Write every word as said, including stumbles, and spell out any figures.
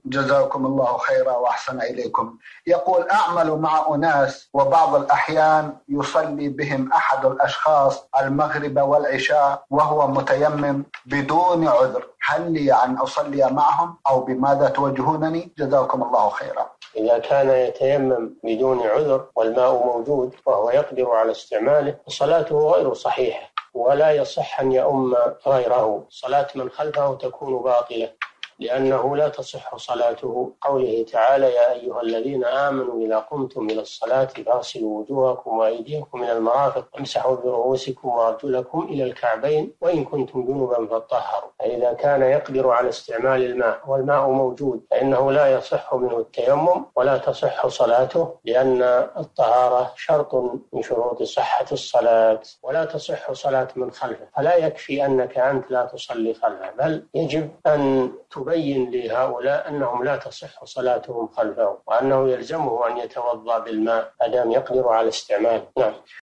جزاكم الله خيرا وأحسن إليكم. يقول: أعمل مع أناس وبعض الأحيان يصلي بهم أحد الأشخاص المغرب والعشاء وهو متيمم بدون عذر، هل لي أن أصلي معهم أو بماذا توجهونني؟ جزاكم الله خيرا. إذا كان يتيمم بدون عذر والماء موجود وهو يقدر على استعماله صلاته غير صحيحة، ولا يصح أن يؤم غيره، صلاة من خلفه تكون باطلة، لأنه لا تصح صلاته. قوله تعالى: يا أيها الذين آمنوا إذا قمتم إلى الصلاة فاغسلوا وجوهكم وأيديكم إلى المرافق وامسحوا برؤوسكم وأرجلكم إلى الكعبين وإن كنتم جنبا فاطهروا. فإذا كان يقدر على استعمال الماء والماء موجود فإنه لا يصح منه التيمم ولا تصح صلاته، لأن الطهارة شرط من شروط صحة الصلاة، ولا تصح صلاة من خلفه. فلا يكفي أنك أنت لا تصلي خلفه، بل يجب أن تبين لهؤلاء أنهم لا تصح صلاتهم خلفه، وأنه يلزمه أن يتوضأ بالماء أدام يقدر على استعماله. نعم.